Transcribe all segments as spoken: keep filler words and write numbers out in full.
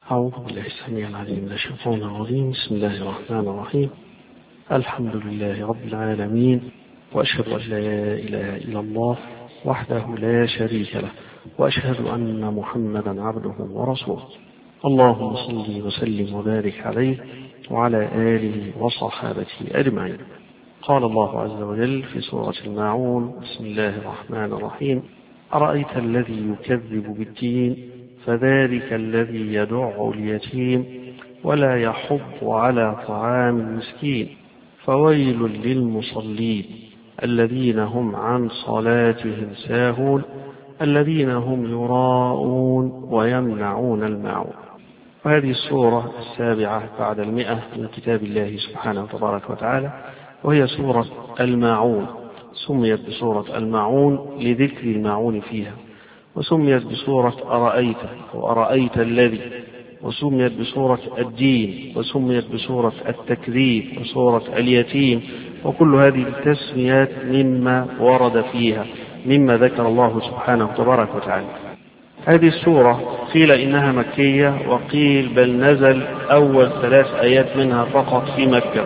أعوذ بالله السميع العليم من الشيطان الرجيم. بسم الله الرحمن الرحيم. الحمد لله رب العالمين، وأشهد أن لا إله إلا الله وحده لا شريك له، وأشهد أن محمدا عبده ورسوله. اللهم صل وسلم وبارك عليه وعلى آله وصحابته أجمعين. قال الله عز وجل في سورة الماعون: بسم الله الرحمن الرحيم: أرأيت الذي يكذب بالدين فذلك الذي يدع اليتيم ولا يحض على طعام المسكين فويل للمصلين الذين هم عن صلاتهم ساهون الذين هم يراءون ويمنعون الماعون. وهذه السورة السابعة بعد المئة من كتاب الله سبحانه تبارك وتعالى، وهي سورة الماعون. سميت بسورة الماعون لذكر الماعون فيها، وسميت بسورة أرأيت وأرأيت الذي، وسميت بسورة الدين، وسميت بسورة التكذيب، وسورة اليتيم. وكل هذه التسميات مما ورد فيها مما ذكر الله سبحانه تبارك وتعالى. هذه السورة قيل إنها مكية، وقيل بل نزل أول ثلاث آيات منها فقط في مكة.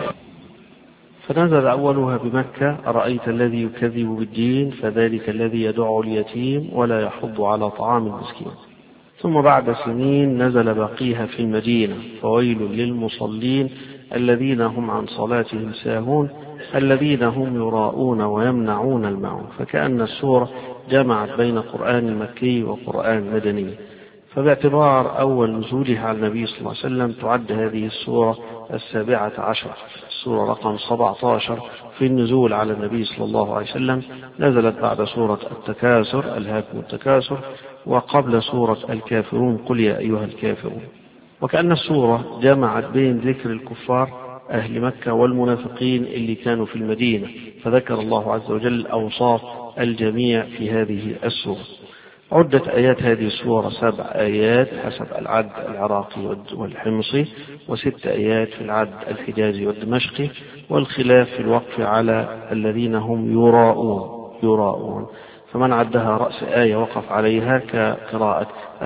فنزل أولها بمكة: أرأيت الذي يكذب بالدين فذلك الذي يدع اليتيم ولا يحض على طعام المسكين. ثم بعد سنين نزل باقيها في المدينة: فويل للمصلين الذين هم عن صلاتهم ساهون الذين هم يراءون ويمنعون الماعون. فكأن السورة جمعت بين قرآن مكي وقرآن مدني. فباعتبار أول نزولها على النبي صلى الله عليه وسلم تعد هذه السورة السابعة عشر، السورة رقم سبعة عشر في النزول على النبي صلى الله عليه وسلم. نزلت بعد سورة التكاثر: ألهاكم التكاثر، وقبل سورة الكافرون: قل يا أيها الكافرون. وكأن السورة جمعت بين ذكر الكفار أهل مكة والمنافقين اللي كانوا في المدينة، فذكر الله عز وجل أوصاف الجميع في هذه السورة. عدت آيات هذه السورة سبع آيات حسب العد العراقي والحمصي، وست آيات في العد الحجازي والدمشقي، والخلاف في الوقف على الذين هم يراءون يراءون فمن عدها رأس آية وقف عليها كقراءة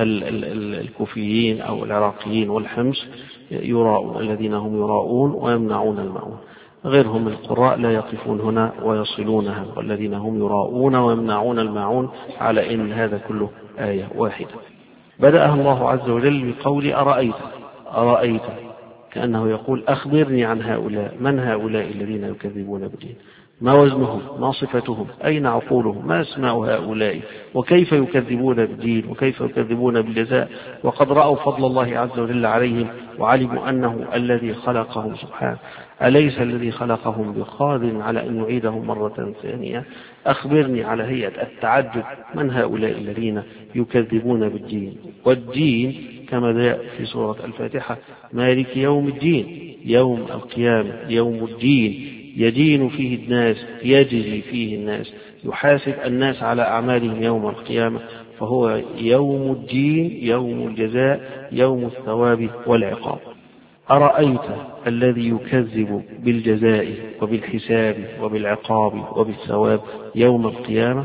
الكوفيين أو العراقيين والحمص: يراءون الذين هم يراءون ويمنعون الماعون. غيرهم القراء لا يقفون هنا ويصلونها: والذين هم يراءون ويمنعون الماعون، على إن هذا كله آية واحدة. بدأها الله عز وجل بقول أرأيت أرأيت كأنه يقول: أخبرني عن هؤلاء. من هؤلاء الذين يكذبون بالدين؟ ما وزنهم؟ ما صفتهم؟ أين عقولهم؟ ما اسماء هؤلاء؟ وكيف يكذبون بالدين؟ وكيف يكذبون بالجزاء وقد رأوا فضل الله عز وجل عليهم وعلموا أنه الذي خلقهم سبحانه؟ أليس الذي خلقهم بقادر على أن يعيدهم مرة ثانية؟ أخبرني على هيئة التعجب: من هؤلاء الذين يكذبون بالدين؟ والدين كما جاء في سورة الفاتحة: مالك يوم الدين، يوم القيامة، يوم الدين يدين فيه الناس، يجزي فيه الناس، يحاسب الناس على أعمالهم يوم القيامة. فهو يوم الدين، يوم الجزاء، يوم الثواب والعقاب. أرأيت الذي يكذب بالجزاء وبالحساب وبالعقاب وبالثواب يوم القيامة؟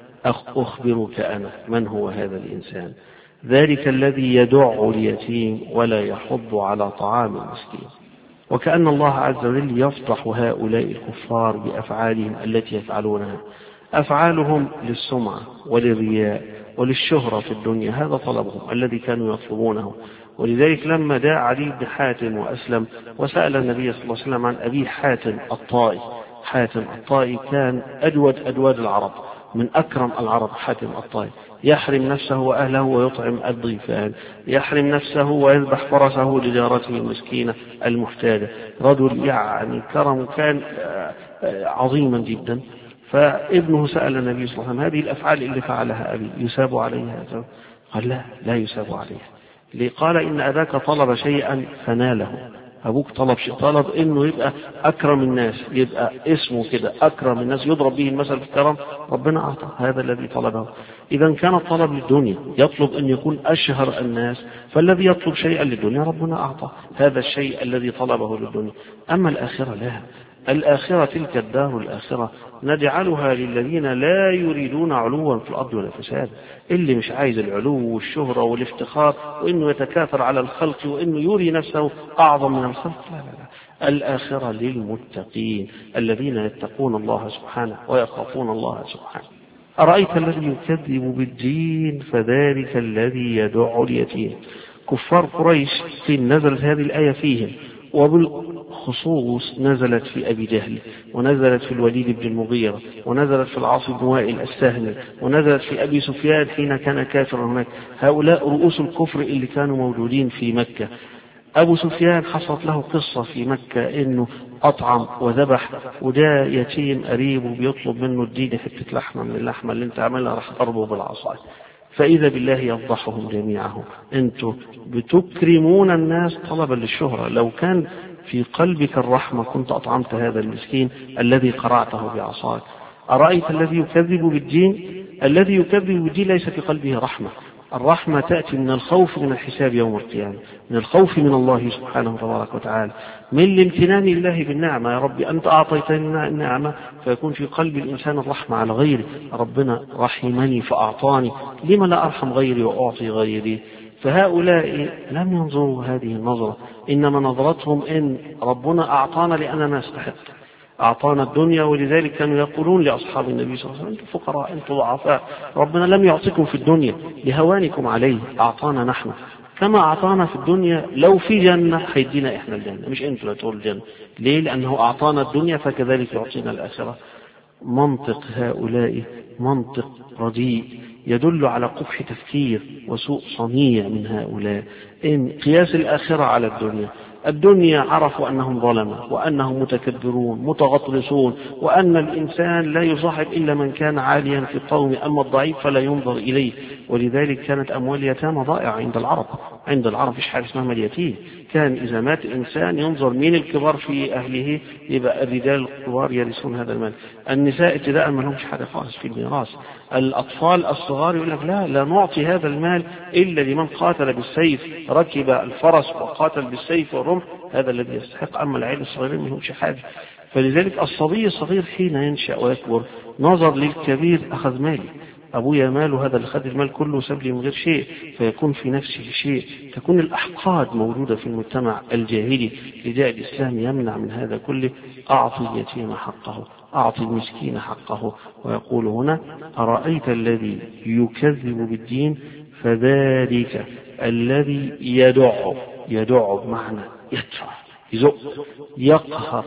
أخبرك أنا من هو هذا الإنسان: ذلك الذي يدع اليتيم ولا يحض على طعام المسكين. وكأن الله عز وجل يفضح هؤلاء الكفار بأفعالهم التي يفعلونها. أفعالهم للسمعة وللرياء وللشهرة في الدنيا، هذا طلبهم الذي كانوا يطلبونه. ولذلك لما جاء علي بن حاتم وأسلم وسأل النبي صلى الله عليه وسلم عن أبي حاتم الطائي، حاتم الطائي كان أجود أجود العرب، من أكرم العرب. حاتم الطائي يحرم نفسه وأهله ويطعم الضيفان، يحرم نفسه ويذبح فرسه لجارته المسكينة المحتاجة. رجل يعني كرم كان عظيما جدا. فابنه سأل النبي صلى الله عليه وسلم: هذه الأفعال اللي فعلها أبي يساب عليها؟ قال: لا لا يساب عليها. قال: إن أباك طلب شيئا فناله. أبوك طلب شيء، طلب إنه يبقى أكرم الناس، يبقى اسمه كده أكرم الناس، يضرب به المثل في الكرم، ربنا أعطى هذا الذي طلبه. إذا كان الطلب للدنيا، يطلب أن يكون أشهر الناس، فالذي يطلب شيئا للدنيا ربنا أعطى هذا الشيء الذي طلبه للدنيا. أما الآخرة لا، الآخرة تلك الدار الآخرة نجعلها للذين لا يريدون علوا في الأرض ولا فساد، اللي مش عايز العلو والشهرة والافتخار وإنه يتكاثر على الخلق وإنه يري نفسه أعظم من الخلق. لا لا لا، الآخرة للمتقين الذين يتقون الله سبحانه ويخافون الله سبحانه. أرأيت الذي يكذب بالدين فذلك الذي يدع اليتيم. كفار قريش في نزلت هذه الآية فيهم، وبالخصوص نزلت في أبي جهل، ونزلت في الوليد بن المغيرة، ونزلت في العاص بن وائل السهمي، ونزلت في أبي سفيان حين كان كافرا هناك. هؤلاء رؤوس الكفر اللي كانوا موجودين في مكة. أبو سفيان حصلت له قصة في مكة إنه أطعم وذبح، وجاء يتيم قريبه بيطلب منه اديني حتة لحمة من اللحمة اللي انت عملها، راح ضربه بالعصاية. فإذا بالله يفضحهم جميعهم، انتوا بتكرمون الناس طلبا للشهرة. لو كان في قلبك الرحمة كنت أطعمت هذا المسكين الذي قرعته بعصاك. أرأيت الذي يكذب بالدين؟ الذي يكذب بالدين ليس في قلبه رحمة. الرحمة تأتي من الخوف من الحساب يوم القيامة، من الخوف من الله سبحانه تبارك وتعالى، من الامتنان الله بالنعمة. يا ربي أنت أعطيتني النعمة، فيكون في قلب الإنسان الرحمة على غيره. ربنا رحمني فأعطاني، لما لا أرحم غيري وأعطي غيري؟ فهؤلاء لم ينظروا هذه النظرة، إنما نظرتهم إن ربنا أعطانا لأننا نستحق، أعطانا الدنيا. ولذلك كانوا يقولون لأصحاب النبي صلى الله عليه وسلم أنتم فقراء، أنتم ضعفاء، ربنا لم يعطيكم في الدنيا لهوانكم عليه، أعطانا نحن كما أعطانا في الدنيا. لو في جنة هيدينا إحنا الجنة، مش أنتم لا تقولوا الجنة. ليه؟ لأنه أعطانا الدنيا فكذلك يعطينا الآخرة. منطق هؤلاء منطق رديء يدل على قبح تفكير وسوء صنيع من هؤلاء. إن قياس الآخرة على الدنيا، الدنيا عرفوا أنهم ظلمة وأنهم متكبرون متغطرسون، وأن الإنسان لا يصاحب إلا من كان عاليا في القوم، أما الضعيف فلا ينظر إليه. ولذلك كانت أموال اليتامى ضائعة عند العرب. عند العرب فيش حاجة اسمها اليتيم. كان إذا مات الإنسان ينظر مين الكبار في أهله، يبقى الرجال الكبار يرثون هذا المال. النساء ابتداء ما لهمش حاجة خالص في الميراث. الأطفال الصغار يقول لك لا لا نعطي هذا المال إلا لمن قاتل بالسيف، ركب الفرس وقاتل بالسيف والرمح، هذا الذي يستحق. أما العيال الصغيرين ما لهمش حاجة. فلذلك الصبي الصغير حين ينشأ ويكبر نظر للكبير أخذ مالي، أبويا ماله، هذا اللي خد المال كله ساب لي من غير شيء، فيكون في نفسه شيء. تكون الأحقاد موجودة في المجتمع الجاهلي. لذا الإسلام يمنع من هذا كله. أعطي اليتيم حقه، أعطي المسكين حقه. ويقول هنا أرأيت الذي يكذب بالدين فذلك الذي يدع، يدع بمعنى يدفع يزق يقهر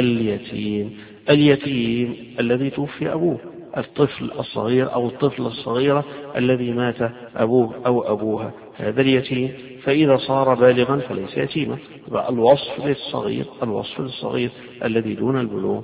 اليتيم. اليتيم الذي توفي أبوه، الطفل الصغير أو الطفلة الصغيرة الذي مات أبوه أو أبوها، هذا اليتيم. فإذا صار بالغا فليس يتيما، الوصف للصغير، الوصف للصغير الذي دون البلوغ.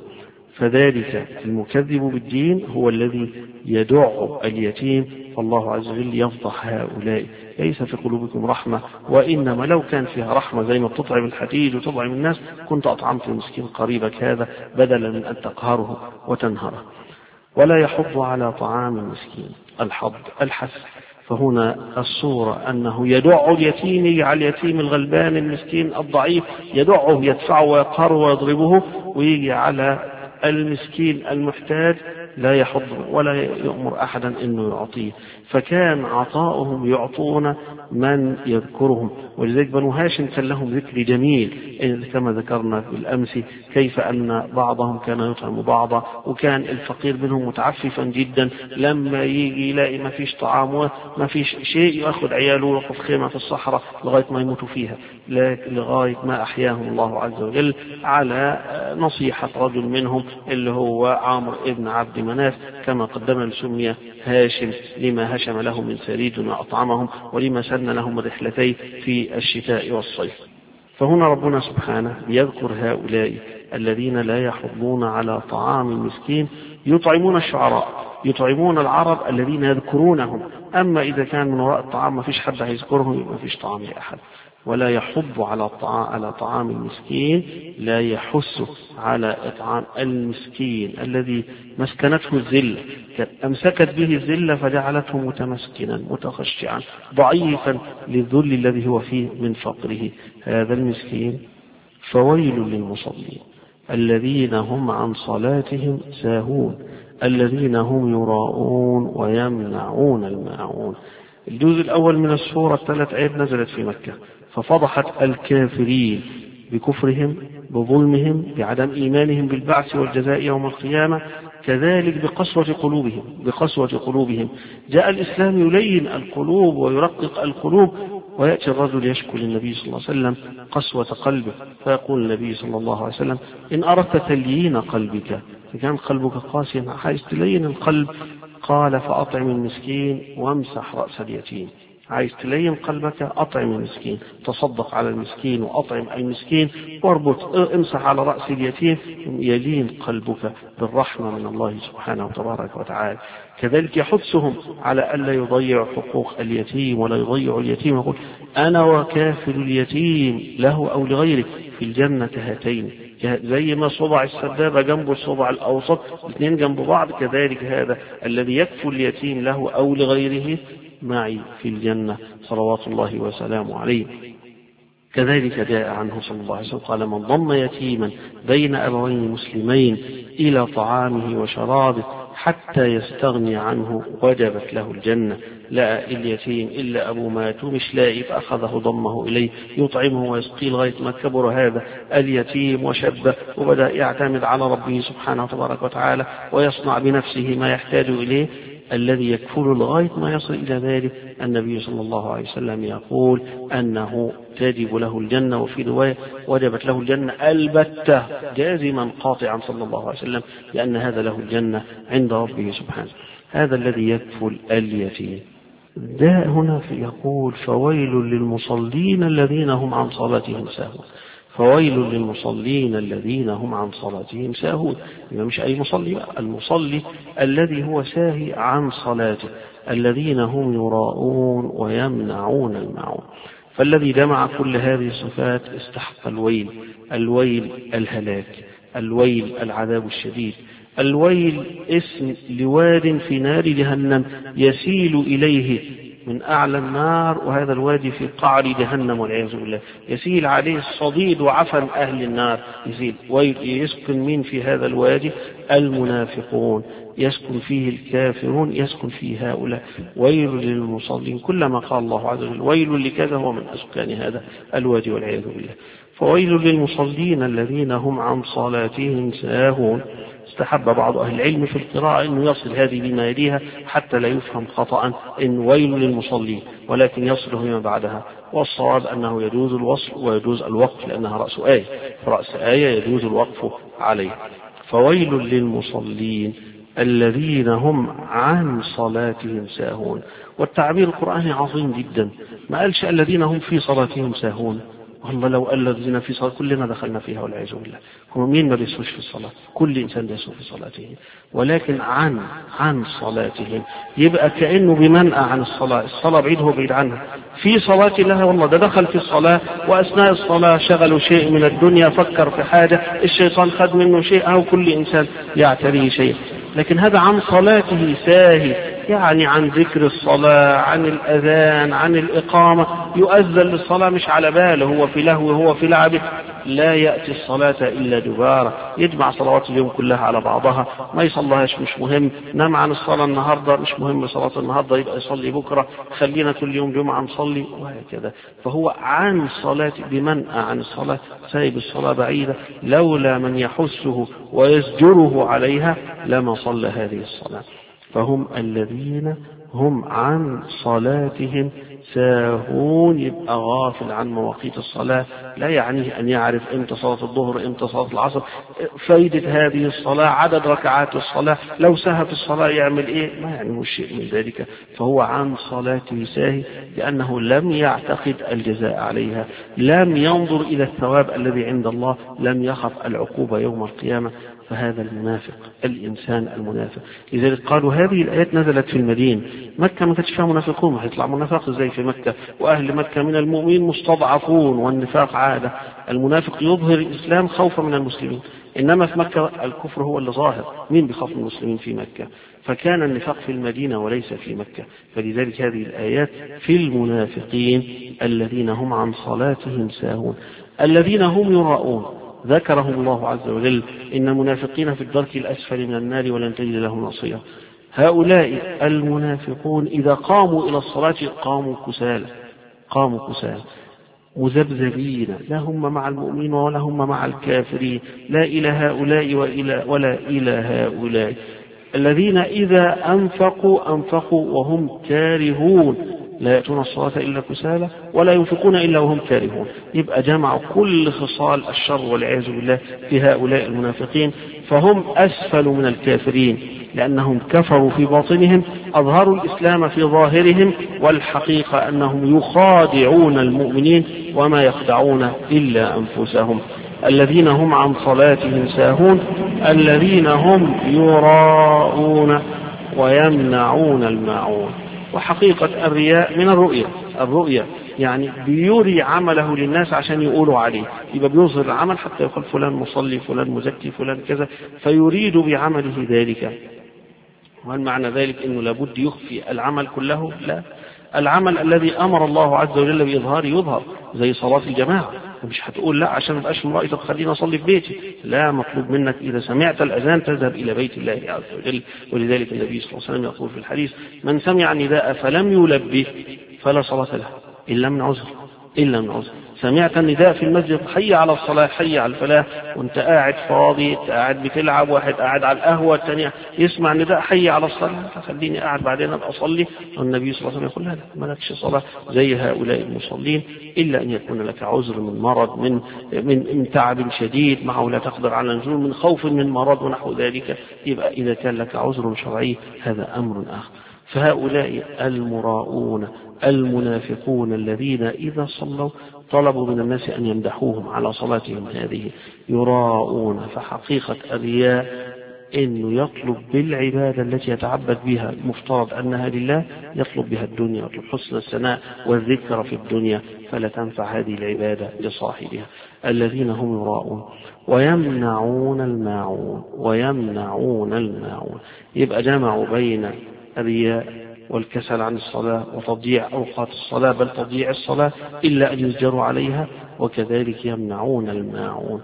فذلك المكذب بالدين هو الذي يدع اليتيم. فالله عز وجل يفضح هؤلاء. ليس في قلوبكم رحمة، وإنما لو كان فيها رحمة زي ما بتطعم الحديد وتطعم الناس كنت أطعمت المسكين قريبك هذا بدلا من أن تقهره وتنهره. ولا يحض على طعام المسكين. الحض الحث. فهنا الصورة أنه يدع اليتيم، يجعل اليتيم الغلبان المسكين الضعيف يدعه يدفعه ويقهره ويضربه، ويجي على المسكين المحتاج لا يحض ولا يأمر أحدا أنه يعطيه. فكان عطاؤهم يعطون من يذكرهم. ولذلك بنو هاشم كان لهم ذكر جميل كما ذكرنا بالأمس، كيف أن بعضهم كان يطعم بعضا، وكان الفقير منهم متعففا جدا، لما يجي يلاقي ما فيش طعام وما فيش شيء يأخذ عياله ويقف خيمة في الصحراء لغاية ما يموتوا فيها، لغاية ما أحياهم الله عز وجل على نصيحة رجل منهم اللي هو عامر ابن عبد مناف، كما قدمنا لسمي هاشم لما هشم له من سريد وأطعمهم، ولما سن لهم الرحلتين في الشتاء والصيف. فهنا ربنا سبحانه يذكر هؤلاء الذين لا يحضون على طعام المسكين، يطعمون الشعراء، يطعمون العرب الذين يذكرونهم. أما إذا كان من وراء الطعام ما فيش حد هيذكرهم ما فيش طعام لأحد. ولا يحض على الطعام على طعام المسكين، لا يحث على إطعام المسكين الذي مسكنته الذلة، أمسكت به الذلة فجعلته متمسكنا متخشعا ضعيفا للذل الذي هو فيه من فقره. هذا المسكين. فويل للمصلين. الذين هم عن صلاتهم ساهون الذين هم يراءون ويمنعون الماعون. الجزء الأول من السورة الثلاث آيات نزلت في مكة، ففضحت الكافرين بكفرهم بظلمهم بعدم إيمانهم بالبعث والجزاء يوم القيامة، كذلك بقسوة قلوبهم بقسوة قلوبهم جاء الإسلام يلين القلوب ويرقق القلوب، ويأتي الرجل يشكو للنبي صلى الله عليه وسلم قسوة قلبه، فيقول النبي صلى الله عليه وسلم إن أردت تليين قلبك، فكان قلبك قاسيا عايز تلين القلب، قال فأطعم المسكين وامسح رأس اليتيم. عايز تلين قلبك أطعم المسكين، تصدق على المسكين وأطعم المسكين واربط امسح على رأس اليتيم، يلين قلبك بالرحمة من الله سبحانه وتبارك وتعالى. كذلك يحثهم على ألا يضيع حقوق اليتيم ولا يضيع اليتيم، يقول أنا وكافل اليتيم له أو لغيره في الجنة هاتين، زي ما صبع السبابة جنب الصبع الأوسط الاثنين جنب بعض، كذلك هذا الذي يكفل اليتيم له أو لغيره معي في الجنة صلوات الله وسلامه عليه. كذلك جاء عنه صلى الله عليه وسلم قال من ضم يتيما بين أبوين مسلمين إلى طعامه وشرابه حتى يستغني عنه وجبت له الجنة. لا اليتيم إلا أبو مات ومش لاقي فأخذه ضمه إليه يطعمه ويسقيه لغاية ما كبر هذا اليتيم وشبه وبدأ يعتمد على ربه سبحانه وتبارك وتعالى ويصنع بنفسه ما يحتاج إليه، الذي يكفل لغاية ما يصل إلى ذلك النبي صلى الله عليه وسلم يقول أنه تجب له الجنة، وفي رواية وجبت له الجنة البتة جازما قاطعا صلى الله عليه وسلم لأن هذا له الجنة عند ربه سبحانه. هذا الذي يكفل اليتيم. ده هنا يقول فويل للمصلين الذين هم عن صلاتهم ساهون. فويل للمصلين الذين هم عن صلاتهم ساهون، مش أي مصلي، المصلي الذي هو ساهي عن صلاته، الذين هم يراءون ويمنعون الماعون. فالذي جمع كل هذه الصفات استحق الويل، الويل الهلاك، الويل العذاب الشديد. الويل اسم لواد في نار جهنم يسيل إليه من أعلى النار، وهذا الوادي في قعر جهنم والعياذ بالله، يسيل عليه الصديد وعفن أهل النار يسيل. ويسكن من في هذا الوادي المنافقون، يسكن فيه الكافرون، يسكن فيه هؤلاء. ويل للمصلين، كلما قال الله عز وجل ويل لكذا هو من أسكان هذا الوادي والعياذ بالله. فويل للمصلين الذين هم عن صلاتهم ساهون. استحب بعض أهل العلم في القراءة أنه يصل هذه بما يليها حتى لا يفهم خطأ إن ويل للمصلين، ولكن يصله بما بعدها، والصواب أنه يجوز الوصل ويجوز الوقف لأنها رأس آية، فرأس آية يجوز الوقف عليه. فويل للمصلين الذين هم عن صلاتهم ساهون. والتعبير القرآني عظيم جدا، ما قالش الذين هم في صلاتهم ساهون، والله لو قال الذين في صلاة كلنا دخلنا فيها والعياذ بالله، هم مين ما بيسوش في الصلاة؟ كل إنسان بيسوء في صلاته، ولكن عن عن صلاتهم يبقى كأنه بمنأى عن الصلاة، الصلاة بعيد هو بعيد عنها. في صلاة الله والله ده دخل في الصلاة وأثناء الصلاة شغلوا شيء من الدنيا، فكر في حاجة، الشيطان خد منه شيء، أو كل إنسان يعتريه شيء، لكن هذا عن صلاته ساهي، يعني عن ذكر الصلاة، عن الأذان، عن الإقامة، يؤذن للصلاة مش على باله، هو في لهو هو في لعبه، لا يأتي الصلاة إلا دبارة، يجمع صلوات اليوم كلها على بعضها، ما يصليهاش مش مهم، نام عن الصلاة النهاردة مش مهم صلاة النهاردة يبقى يصلي بكرة، خلينا كل يوم جمعة نصلي وهكذا. فهو عن صلاة بمنأى عن الصلاة، سايب الصلاة بعيدة، لولا من يحثه ويزجره عليها لما صلى هذه الصلاة. فهم الذين هم عن صلاتهم ساهون، يبقى غافل عن مواقيت الصلاة، لا يعني أن يعرف امتى صلاة الظهر امتى صلاة العصر، فايدة هذه الصلاة، عدد ركعات الصلاة، لو سهى في الصلاة يعمل ايه، ما يعني شيء من ذلك. فهو عن صلاته ساهي لأنه لم يعتقد الجزاء عليها، لم ينظر إلى الثواب الذي عند الله، لم يخف العقوبة يوم القيامة. فهذا المنافق، الإنسان المنافق. لذلك قالوا هذه الآيات نزلت في المدينة، مكة ما كانش فيها منافقون، هيطلع منافق ازاي في مكة؟ وأهل مكة من المؤمنين مستضعفون، والنفاق عادة، المنافق يظهر الإسلام خوفا من المسلمين، إنما في مكة الكفر هو اللي ظاهر، مين بيخاف من المسلمين في مكة؟ فكان النفاق في المدينة وليس في مكة. فلذلك هذه الآيات في المنافقين الذين هم عن صلاتهم ساهون، الذين هم يراءون. ذكرهم الله عز وجل: إن المنافقين في الدرك الأسفل من النار ولن تجد لهم نصيرا. هؤلاء المنافقون إذا قاموا إلى الصلاة قاموا كسالى قاموا كسالى مذبذبين، لا هم مع المؤمنين ولا هم مع الكافرين، لا إلى هؤلاء ولا إلى هؤلاء. الذين إذا أنفقوا أنفقوا وهم كارهون، لا يأتون الصلاة إلا كسالى ولا ينفقون إلا وهم كارهون. يبقى جمعوا كل خصال الشر والعياذ بالله في هؤلاء المنافقين، فهم أسفل من الكافرين لأنهم كفروا في باطنهم، أظهروا الإسلام في ظاهرهم، والحقيقة أنهم يخادعون المؤمنين وما يخدعون إلا أنفسهم. الذين هم عن صلاتهم ساهون، الذين هم يراءون ويمنعون الماعون. وحقيقة الرياء من الرؤية، الرؤية يعني بيري عمله للناس عشان يقولوا عليه، يبقى بيظهر العمل حتى يقول فلان مصلي، فلان مزكي، فلان كذا، فيريد بعمله ذلك. وهل معنى ذلك أنه لابد يخفي العمل كله؟ لا، العمل الذي أمر الله عز وجل بإظهاره يظهر، زي صلاة الجماعة. مش هتقول لا عشان مبقاش مرائي طب خلينا أصلي في بيتي، لا، مطلوب منك إذا سمعت الأذان تذهب إلى بيت الله عز وجل. ولذلك النبي صلى الله عليه وسلم يقول في الحديث: من سمع نداء فلم يلبه فلا صلاة له إلا من عذر، إلا من عذر. سمعت النداء في المسجد: حي على الصلاة، حي على الفلاح، وانت قاعد فاضي، قاعد بتلعب، واحد قاعد على القهوة، الثانية يسمع نداء حي على الصلاة، فخليني قاعد بعدين أبقى أصلي. والنبي صلى الله عليه وسلم يقول: لا، مالكش صلاة زي هؤلاء المصلين إلا أن يكون لك عذر من مرض، من من, من تعب شديد معه لا تقدر على النزول، من خوف من مرض ونحو ذلك. يبقى إذا كان لك عذر شرعي هذا أمر آخر. فهؤلاء المراؤون المنافقون الذين إذا صلوا طلبوا من الناس أن يمدحوهم على صلاتهم هذه، يراؤون. فحقيقة الرياء إنه يطلب بالعبادة التي يتعبد بها المفترض أنها لله، يطلب بها الدنيا، يطلب حسن الثناء والذكر في الدنيا، فلا تنفع هذه العبادة لصاحبها. الذين هم يراؤون ويمنعون الماعون، ويمنعون الماعون. يبقى جمعوا بين الرياء والكسل عن الصلاة وتضييع أوقات الصلاة، بل تضييع الصلاة إلا أن يزجروا عليها، وكذلك يمنعون الماعون.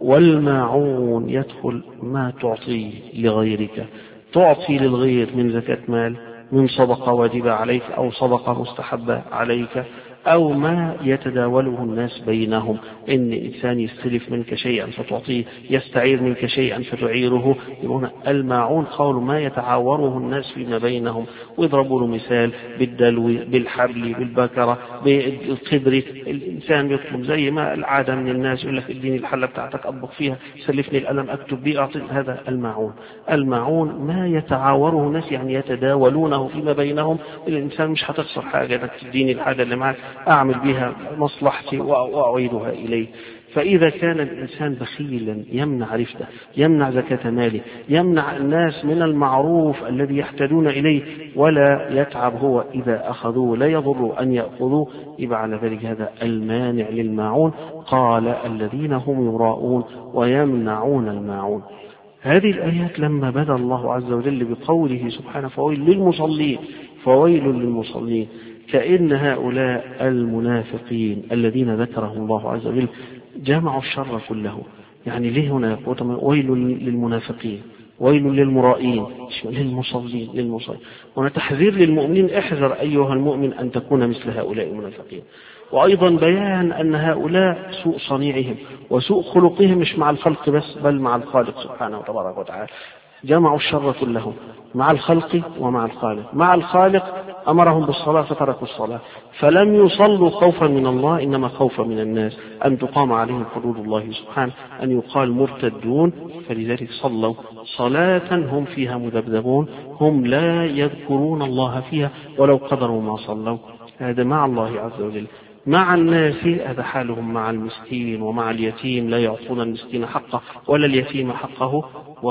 والماعون يدخل ما تعطيه لغيرك، تعطي للغير من زكاة مال، من صدقة واجبة عليك أو صدقة مستحبة عليك، أو ما يتداوله الناس بينهم، إن إنسان يستلف منك شيئا فتعطيه، يستعير منك شيئا فتعيره. يقولون الماعون قول ما يتعاوره الناس فيما بينهم، ويضربوا له مثال بالدلو، بالحبل، بالبكرة، بالقدر. الإنسان يطلب زي ما العادة من الناس، يقول لك اديني الحلة بتاعتك أطبخ فيها، سلفني القلم أكتب بيه، أعطي. هذا الماعون. الماعون ما يتعاوره الناس، يعني يتداولونه فيما بينهم. الإنسان مش هتخسر حاجة انك تديني الحاجة اللي معك، أعمل بها مصلحتي وأعيدها إليه. فإذا كان الإنسان بخيلا يمنع رفده، يمنع زكاة ماله، يمنع الناس من المعروف الذي يحتاجون إليه، ولا يتعب هو إذا أخذوه، لا يضر أن يأخذوه، يبقى على ذلك هذا المانع للماعون. قال الذين هم يراؤون ويمنعون الماعون. هذه الآيات لما بدأ الله عز وجل بقوله سبحانه: فويل للمصلين، فويل للمصلين، كأن هؤلاء المنافقين الذين ذكرهم الله عز وجل جمعوا الشر كله. يعني ليه هنا يقول ويل للمنافقين، ويل للمرائين، للمصلين، للمصلين. هنا تحذير للمؤمنين: احذر أيها المؤمن أن تكون مثل هؤلاء المنافقين. وأيضا بيان أن هؤلاء سوء صنيعهم وسوء خلقهم مش مع الخلق بس، بل مع الخالق سبحانه وتبارك وتعالى. جمعوا الشر كله مع الخلق ومع الخالق. مع الخالق أمرهم بالصلاة فتركوا الصلاة، فلم يصلوا خوفا من الله، إنما خوفا من الناس، أن تقام عليهم حدود الله سبحانه، أن يقال مرتدون، فلذلك صلوا صلاة هم فيها مذبذبون، هم لا يذكرون الله فيها ولو قدروا ما صلوا. هذا مع الله عز وجل. مع الناس هذا حالهم مع المسكين ومع اليتيم، لا يعطون المسكين حقه ولا اليتيم حقه.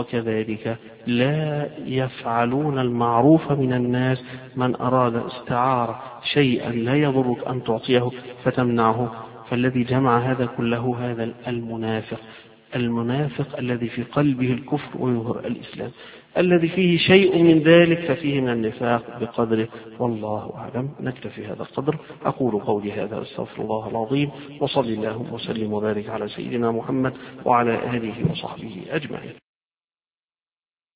وكذلك لا يفعلون المعروف من الناس. من أراد استعار شيئا لا يضرك أن تعطيه فتمنعه. فالذي جمع هذا كله هذا المنافق. المنافق الذي في قلبه الكفر ويظهر الإسلام. الذي فيه شيء من ذلك ففيه من النفاق بقدره، والله أعلم. نكتفي هذا القدر. أقول قولي هذا، أستغفر الله العظيم، وصلي اللهم وسلم وبارك على سيدنا محمد وعلى آله وصحبه أجمعين.